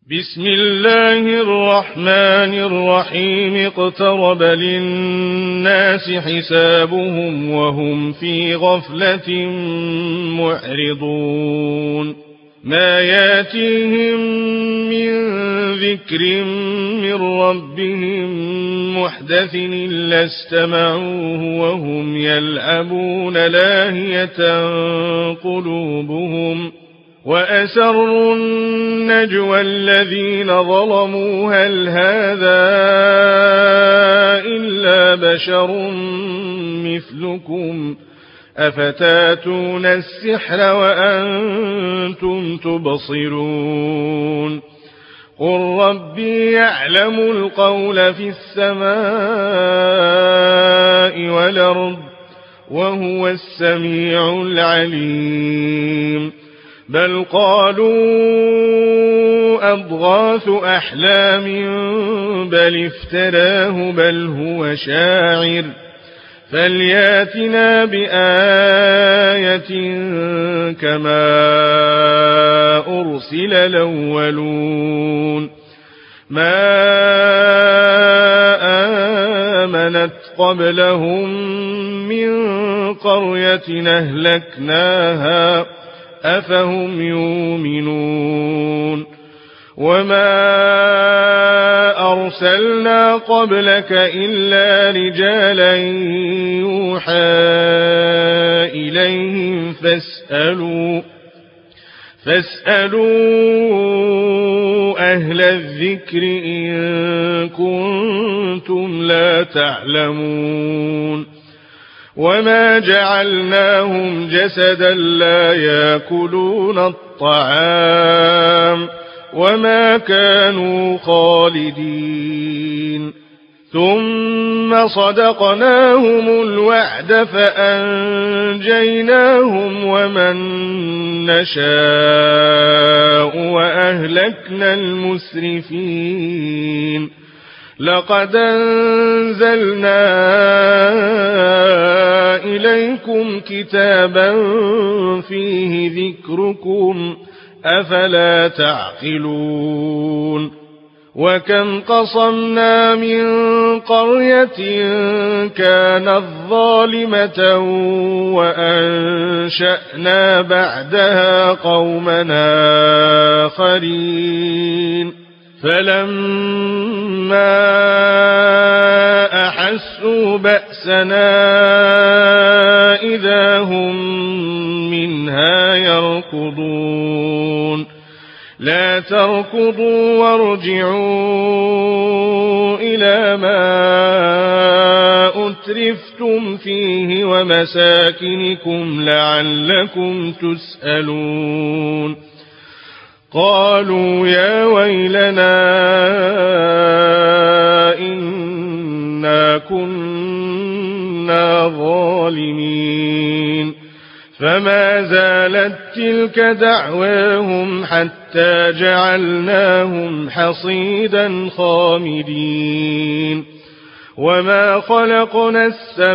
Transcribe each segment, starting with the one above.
بسم الله الرحمن الرحيم اقترب للناس حسابهم وهم في غفلة معرضون ما ياتيهم من ذكر من ربهم محدث إلا استمعوه وهم يلعبون لاهية قلوبهم وأسروا النجوى الذين ظلموا هل هذا إلا بشر مثلكم أفتاتون السحر وأنتم تبصرون قل ربي يعلم القول في السماء والأرض وهو السميع العليم بل قالوا أضغاث أحلام بل افتراه بل هو شاعر فلياتنا بآية كما أرسل الأولون ما آمنت قبلهم من قرية أهلكناها أفهم يؤمنون وما أرسلنا قبلك إلا رجالا يوحى إليهم فاسألوا أهل الذكر إن كنتم لا تعلمون وما جعلناهم جسدا لا يأكلون الطعام وما كانوا خالدين ثم صدقناهم الوعد فأنجيناهم ومن نشاء وأهلكنا المسرفين لقد أنزلنا إليكم كتابا فيه ذكركم أفلا تعقلون وكم قصمنا من قرية كانت ظالمة وأنشأنا بعدها قومنا آخرين فلما أحسوا بأسنا إذا هم منها يركضون لا تركضوا وارجعوا إلى ما أترفتم فيه ومساكنكم لعلكم تسألون قالوا يا ويلنا إنا كنا ظالمين فما زالت تلك دعواهم حتى جعلناهم حصيدا خامدين وما خلقنا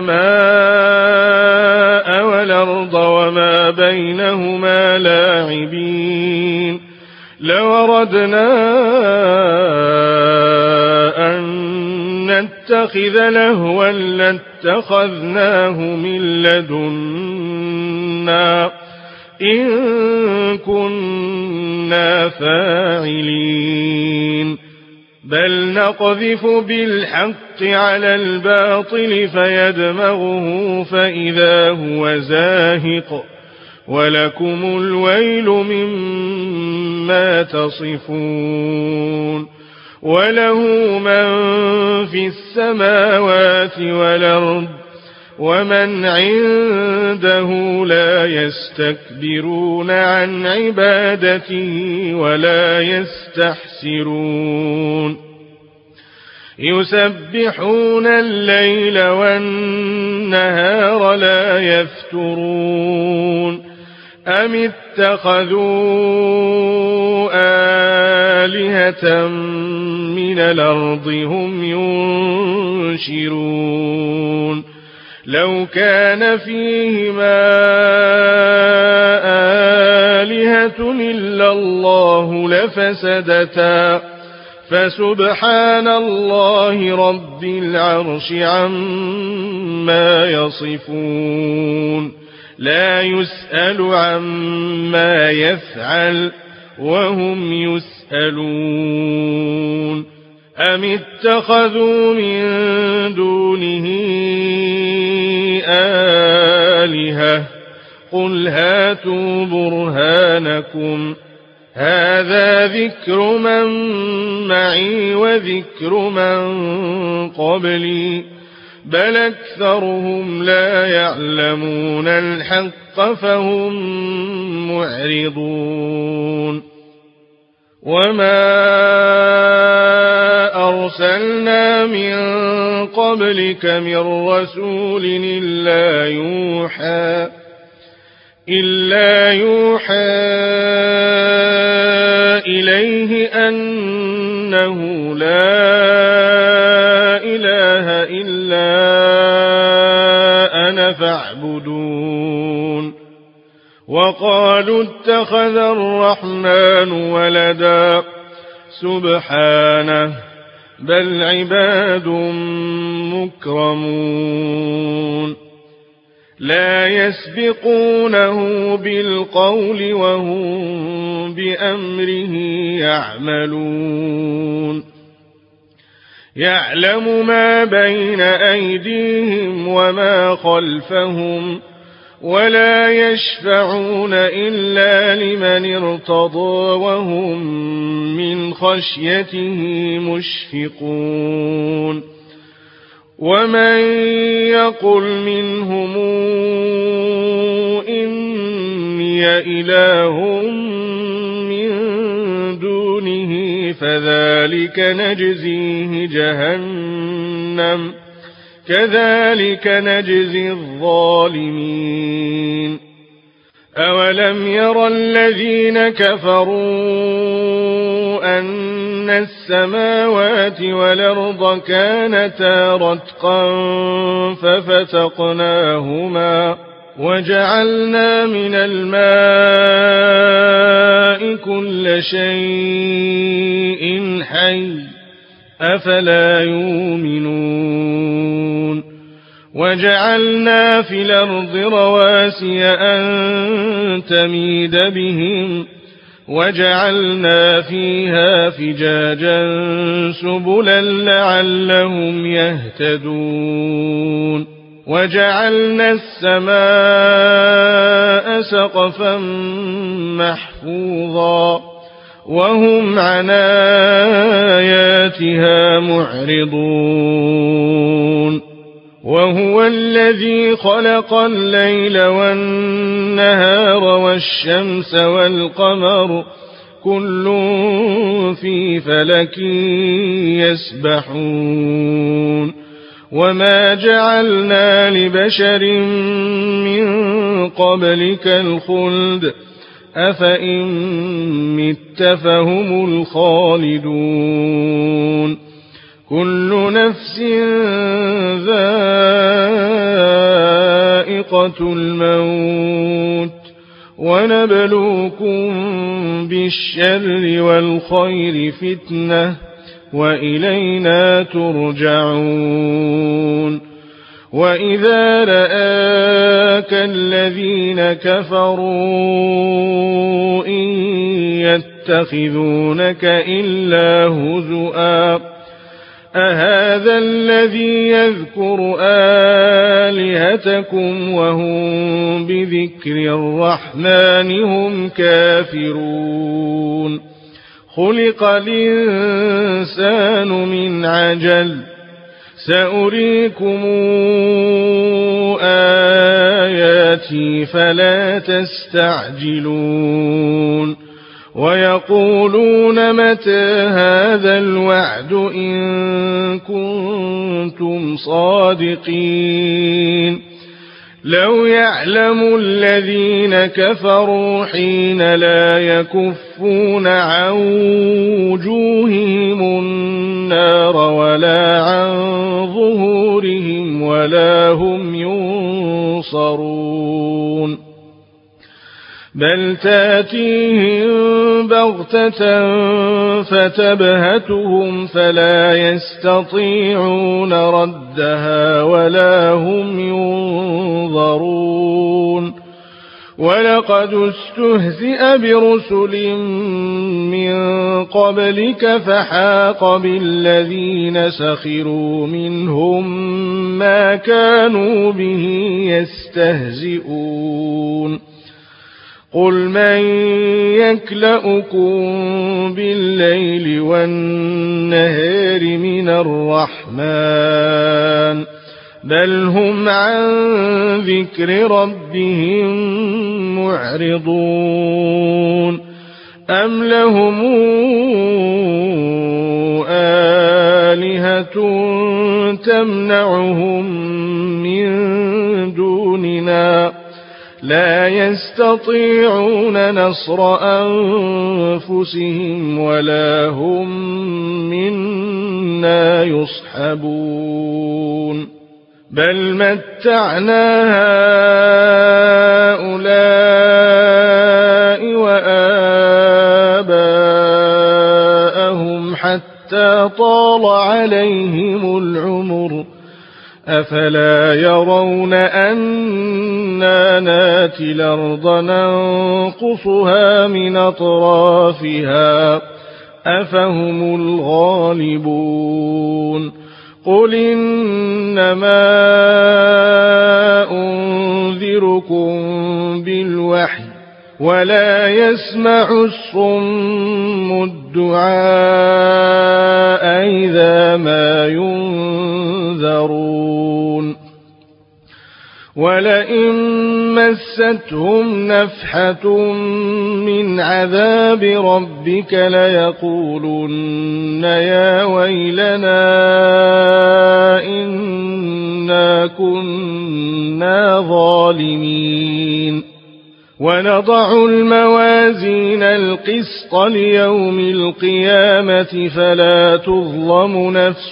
السماء والأرض وما بينهما لاعبين لو أردنا أن نتخذ لهوا لاتخذناه من لدنا إن كنا فاعلين بل نقذف بالحق على الباطل فيدمغه فإذا هو زاهق ولكم الويل مما تصفون وله من في السماوات والأرض ومن عنده لا يستكبرون عن عبادته ولا يستحسرون يسبحون الليل والنهار لا يفترون أم اتخذوا آلهة من الأرض هم ينشرون لو كان فيهما آلهة إلا الله الله لفسدتا فسبحان الله رب العرش عما يصفون لا يسأل عما يفعل وهم يسألون أم اتخذوا من دونه آلهة قل هاتوا برهانكم هذا ذكر من معي وذكر من قبلي بل أكثرهم لا يعلمون الحق فهم معرضون وما أرسلنا من قبلك من رسول إلا يوحى إليه أنه لا إله إلا أنا فاعبدون وقالوا اتخذ الرحمن ولدا سبحانه بل عباد مكرمون لا يسبقونه بالقول وهم بأمره يعملون يعلم ما بين أيديهم وما خلفهم ولا يشفعون إلا لمن ارتضى وهم من خشيته مشفقون ومن يقل منهم إني إله من دونه فذلك نجزيه جهنم كذلك نجزي الظالمين أولم ير الذين كفروا أن السماوات والأرض كانتا رتقا ففتقناهما وجعلنا من الماء كل شيء حي أفلا يؤمنون وجعلنا في الأرض رواسي أن تميد بهم وجعلنا فيها فجاجا سبلا لعلهم يهتدون وجعلنا السماء سقفا محفوظا وهم عن آياتها معرضون وهو الذي خلق الليل والنهار والشمس والقمر كل في فلك يسبحون وما جعلنا لبشر من قبلك الخلد أفإن مت فهم الخالدون كل نفس ذائقة الموت ونبلوكم بالشر والخير فتنة وإلينا ترجعون وإذا رآك الذين كفروا إن يتخذونك إلا هزؤا أهذا الذي يذكر آلهتكم وهم بذكر الرحمن هم كافرون خلق الإنسان من عجل سأريكم آياتي فلا تستعجلون ويقولون متى هذا الوعد إن كنتم صادقين لو يعلم الذين كفروا حين لا يكفون عن وجوههم النار ولا عن ظهورهم ولا هم ينصرون بل تاتيهم بغتة فتبهتهم فلا يستطيعون ردها ولا هم ينظرون ولقد استهزئ برسل من قبلك فحاق بالذين سخروا منهم ما كانوا به يستهزئون قل من يكلؤكم بالليل والنهار من الرحمن بل هم عن ذكر ربهم معرضون أم لهم آلهة تمنعهم من دوننا لا يستطيعون نصر أنفسهم ولا هم منا يصحبون بل متعنا هؤلاء وآباءهم حتى طال عليهم العمر أفلا يرون أنا ناتي الأرض ننقصها من أطرافها أفهم الغالبون قل إنما أنذركم بالوحي ولا يسمع الصم الدعاء إذا ما ينذرون ولئن مستهم نفحة من عذاب ربك ليقولن يا ويلنا إنا كنا ظالمين ونضع الموازين القسط ليوم القيامة فلا تظلم نفس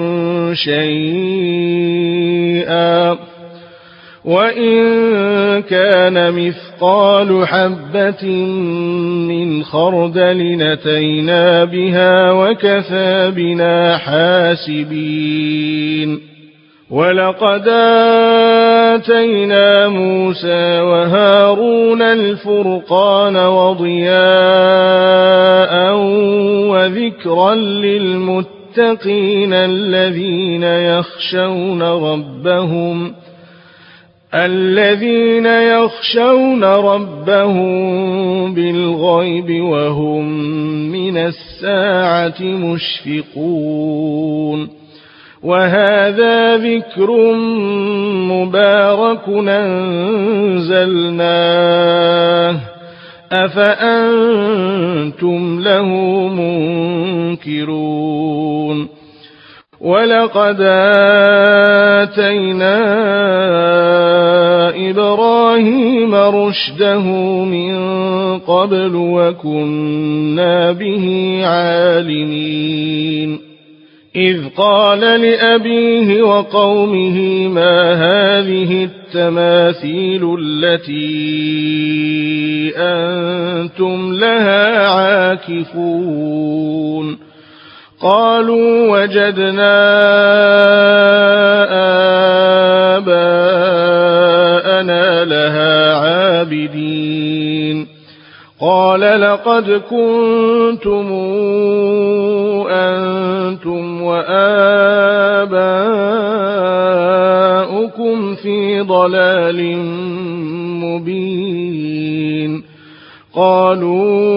شيئا وإن كان مثقال حبة من خردل أتينا بها وكفى بنا حاسبين ولقد آتينا موسى وهارون الفرقان وضياء وذكرا للمتقين الذين يخشون ربهم بالغيب وهم من الساعة مشفقون وهذا ذكر مبارك أنزلناه أفأنتم له منكرون ولقد آتينا إبراهيم رشده من قبل وكنا به عالمين إذ قال لأبيه وقومه ما هذه التماثيل التي أنتم لها عاكفون قالوا وجدنا آباءنا لها عابدين قال لقد كنتم أنتم وآباؤكم في ضلال مبين قالوا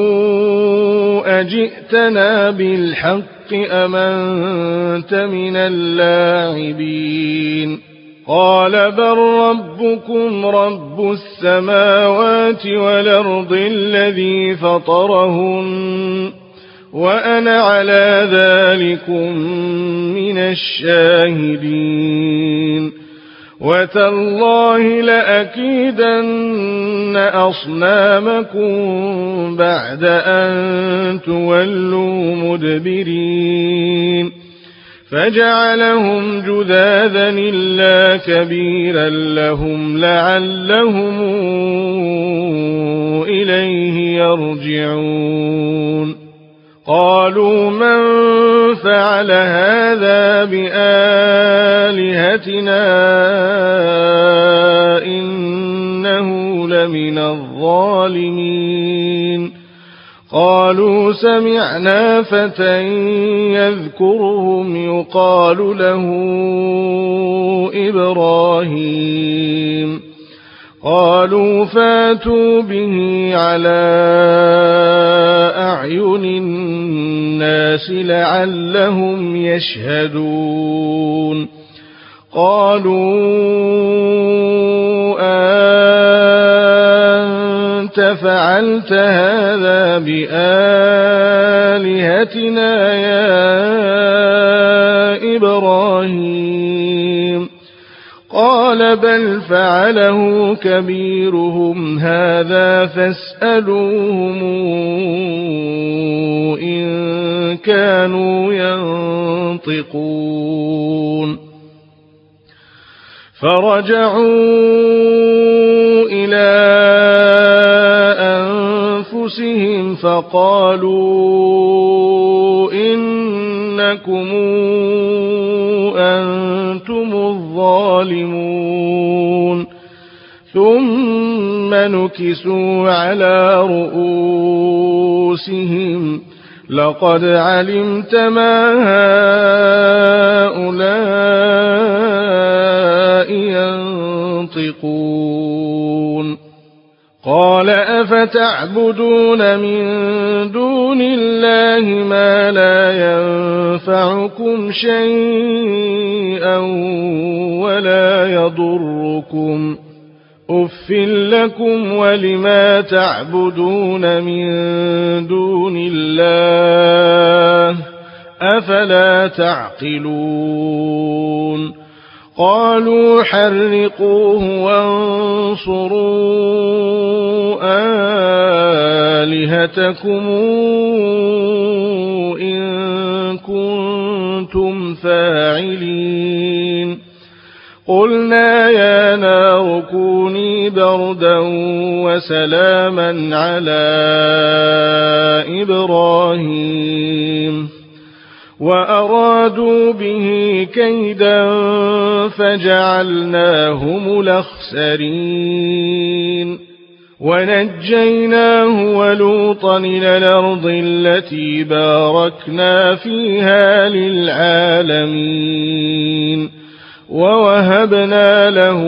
أجئتنا بالحق أم أنت من اللاعبين قال بل ربكم رب السماوات والأرض الذي فطرهن وأنا على ذلكم من الشاهدين وتالله لأكيدن أصنامكم بعد أن تولوا مدبرين فجعلهم جذاذا إلا كبيرا لهم لعلهم إليه يرجعون قالوا من فعل هذا بآلهتنا إنه لمن الظالمين قالوا سمعنا فتى يذكرهم يقال له إبراهيم قالوا فاتوا به على أعين الناس لعلهم يشهدون قالوا أنت فعلت هذا بآلهتنا يا إبراهيم قال بل فعله كبيرهم هذا فاسألوهم إن كانوا ينطقون فرجعوا إلى أنفسهم فقالوا إنكم أنتم الظالمون ثم نكسوا على رؤوسهم لقد علمت ما هؤلاء ينطقون قال أفتعبدون من دون الله ما لا ينفعكم شيئا ولا يضركم أف لكم ولما تعبدون من دون الله أفلا تعقلون قالوا حرقوه وانصروا آلهتكم إن كنتم فاعلين قلنا يا نار كوني بردا وسلاما على إبراهيم وأرادوا به كيدا فجعلناهم الأخسرين ونجيناه ولوطا إلى الأرض التي باركنا فيها للعالمين ووهبنا له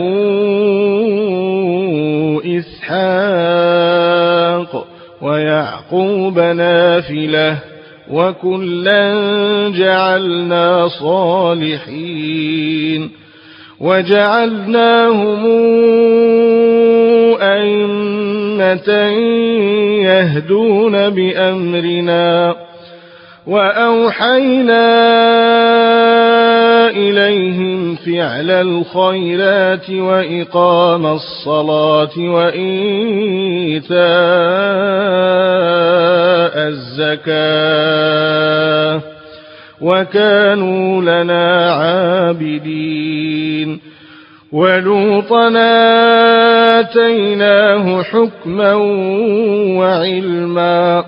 إسحاق ويعقوب نافلة وكلا جعلنا صالحين وجعلناهم أئمة يهدون بأمرنا وأوحينا إليهم فعل الخيرات وإقام الصلاة وإيتاء الزكاة وكانوا لنا عابدين ولوطا آتيناه حكما وعلما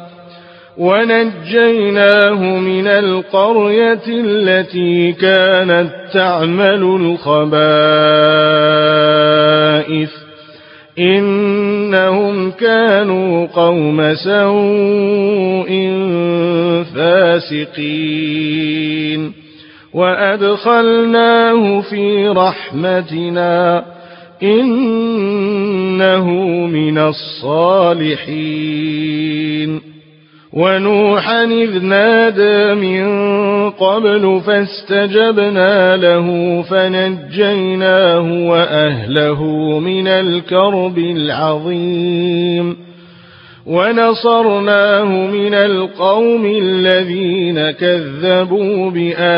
ونجيناه من القرية التي كانت تعمل الخبائث إنهم كانوا قوم سوء فاسقين وأدخلناه في رحمتنا إنه من الصالحين ونوحا إذ نادى من قبل فاستجبنا له فنجيناه وأهله من الكرب العظيم ونصرناه من القوم الذين كذبوا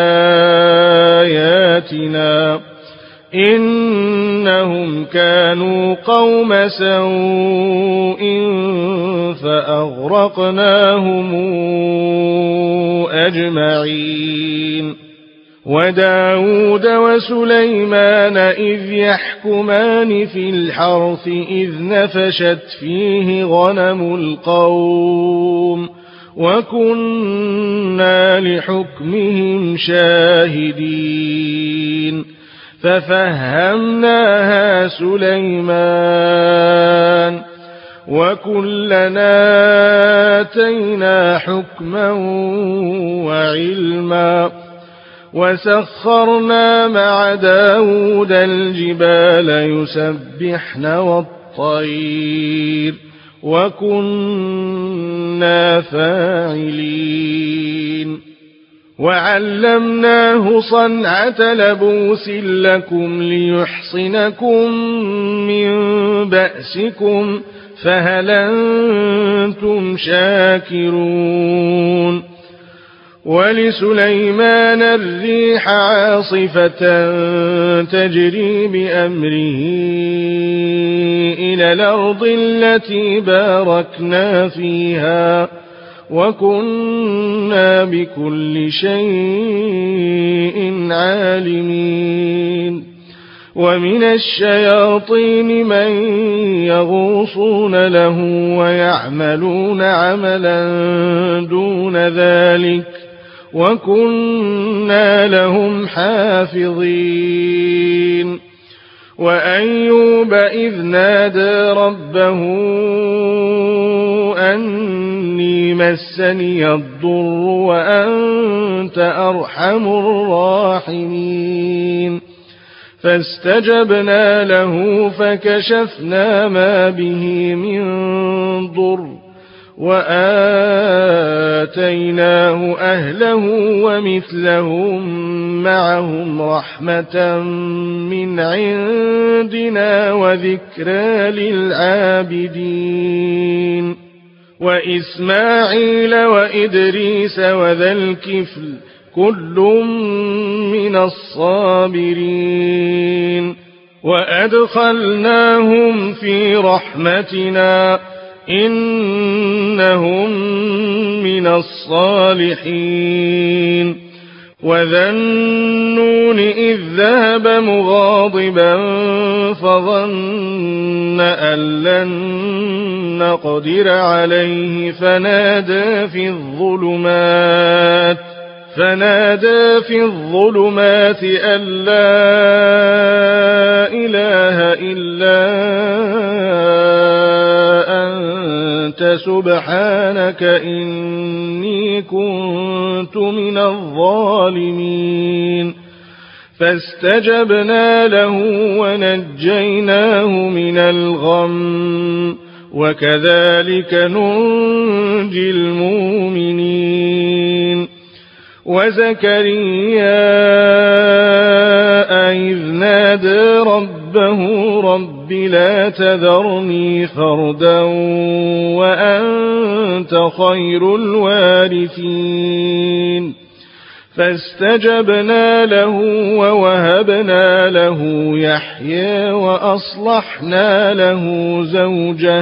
بآياتنا إنهم كانوا قوم سوء فأغرقناهم أجمعين وداود وسليمان إذ يحكمان في الحرث إذ نفشت فيه غنم القوم وكنا لحكمهم شاهدين ففهمناها سليمان وكلنا آتينا حكما وعلما وسخرنا مع داود الجبال يسبحن والطير وكنا فاعلين وعلمناه صنعة لبوس لكم ليحصنكم من بأسكم فهل أنتم شاكرون ولسليمان الريح عاصفة تجري بأمره إلى الأرض التي باركنا فيها وكنا بكل شيء عالمين ومن الشياطين من يغوصون له ويعملون عملا دون ذلك وكنا لهم حافظين وأيوب إذ نادى ربه أني مسني الضر وأنت أرحم الراحمين فاستجبنا له فكشفنا ما به من ضر وآتيناه أهله ومثلهم معهم رحمة من عندنا وذكرى للعابدين وإسماعيل وإدريس وذا الكفل كل من الصابرين وأدخلناهم في رحمتنا إنهم من الصالحين وذا النون إذ ذهب مغاضبا فظن أن لن نقدر عليه فنادى في الظلمات أن لا إله إلا أنت سبحانك إني كنت من الظالمين فاستجبنا له ونجيناه من الغم وكذلك ننجي المؤمنين وزكريا إذ نادى ربه رب لا تذرني فردا وأنت خير الوارثين فاستجبنا له ووهبنا له يحيى وأصلحنا له زوجه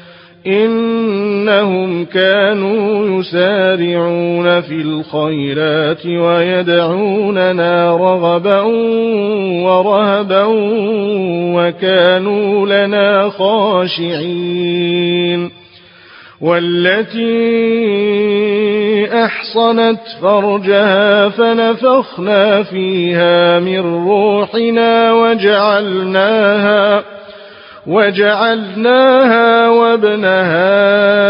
إنهم كانوا يسارعون في الخيرات ويدعوننا رغبا ورهبا وكانوا لنا خاشعين والتي أحصنت فرجها فنفخنا فيها من روحنا وجعلناها وابنها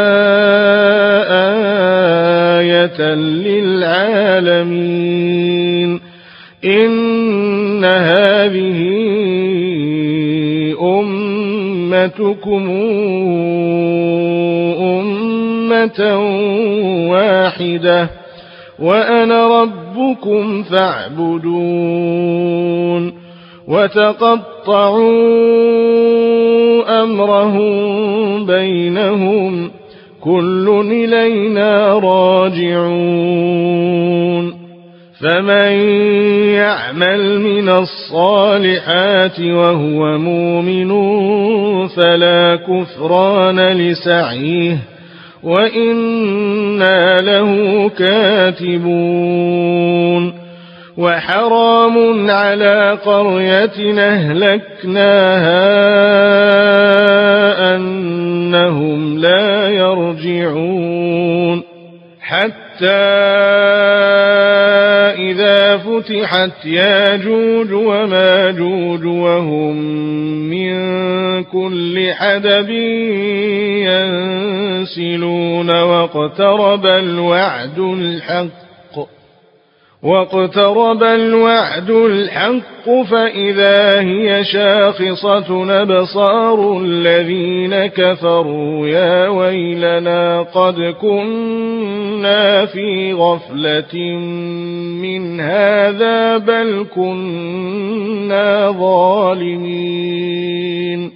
آية للعالمين إن هذه أمتكم أمة واحدة وأنا ربكم فاعبدون وتقطعوا أمرهم بينهم كل إلينا راجعون فمن يعمل من الصالحات وهو مؤمن فلا كفران لسعيه وإنا له كاتبون وحرام على قرية أهلكناها أنهم لا يرجعون حتى إذا فتحت ياجوج وماجوج وهم من كل حدب ينسلون واقترب الوعد الحق فإذا هي شاخصة أبصار الذين كفروا يا ويلنا قد كنا في غفلة من هذا بل كنا ظالمين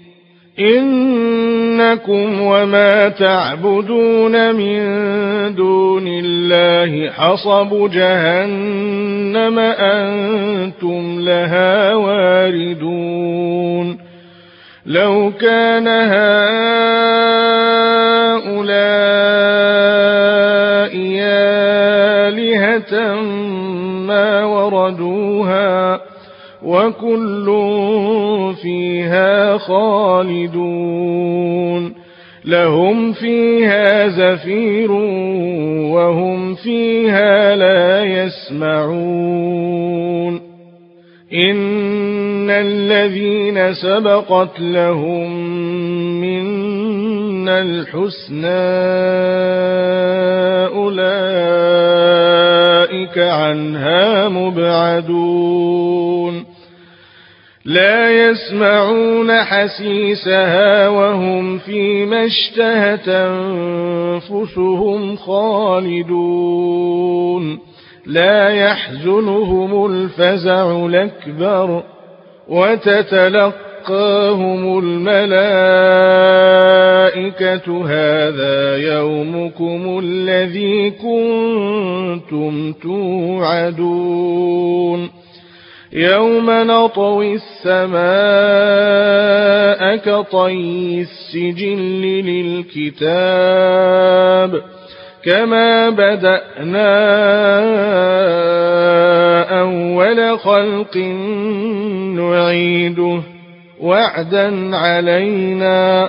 إنكم وما تعبدون من دون الله حصب جهنم أنتم لها واردون لو كان هؤلاء آلهة ما وردوها وكل فيها خالدون لهم فيها زفير وهم فيها لا يسمعون إن الذين سبقت لهم منا الحسنى أولئك عنها مبعدون لا يسمعون حسيسها وهم فيما اشتهت أنفسهم خالدون لا يحزنهم الفزع الأكبر وتتلقاهم الملائكة هذا يومكم الذي كنتم توعدون يوم نطوي السماء كطي السجل للكتاب كما بدأنا أول خلق نعيده وعدا علينا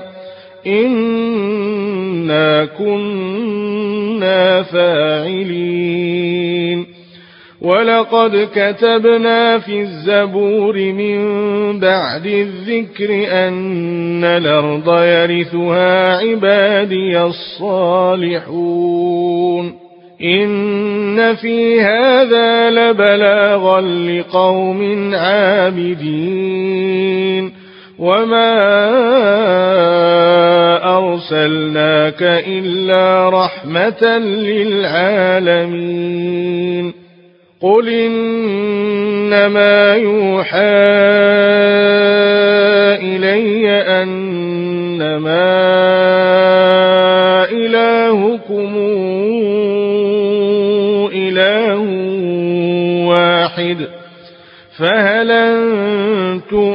إنا كنا فاعلين ولقد كتبنا في الزبور من بعد الذكر أن الأرض يرثها عبادي الصالحون إن في هذا لبلاغا لقوم عابدين وما أرسلناك إلا رحمة للعالمين قل إنما يوحى إلي أنما إلهكم إله واحد فهل أنتم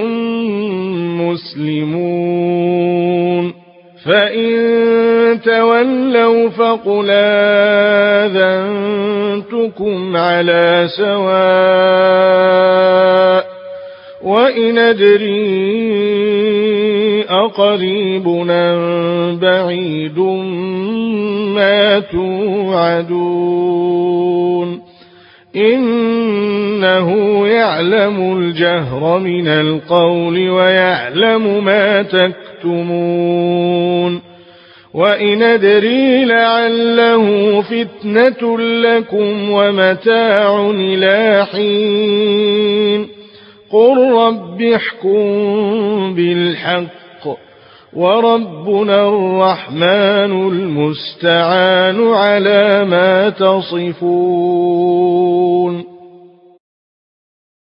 مسلمون فإن تولوا فقل آذنتكم على سواء وإن أدري أقريب أم بعيد ما توعدون إنه يعلم الجهر من القول ويعلم ما تكتمون وإن أدري لعله فتنة لكم ومتاع إلى حين قل رب احكم بالحق وربنا الرحمن المستعان على ما تصفون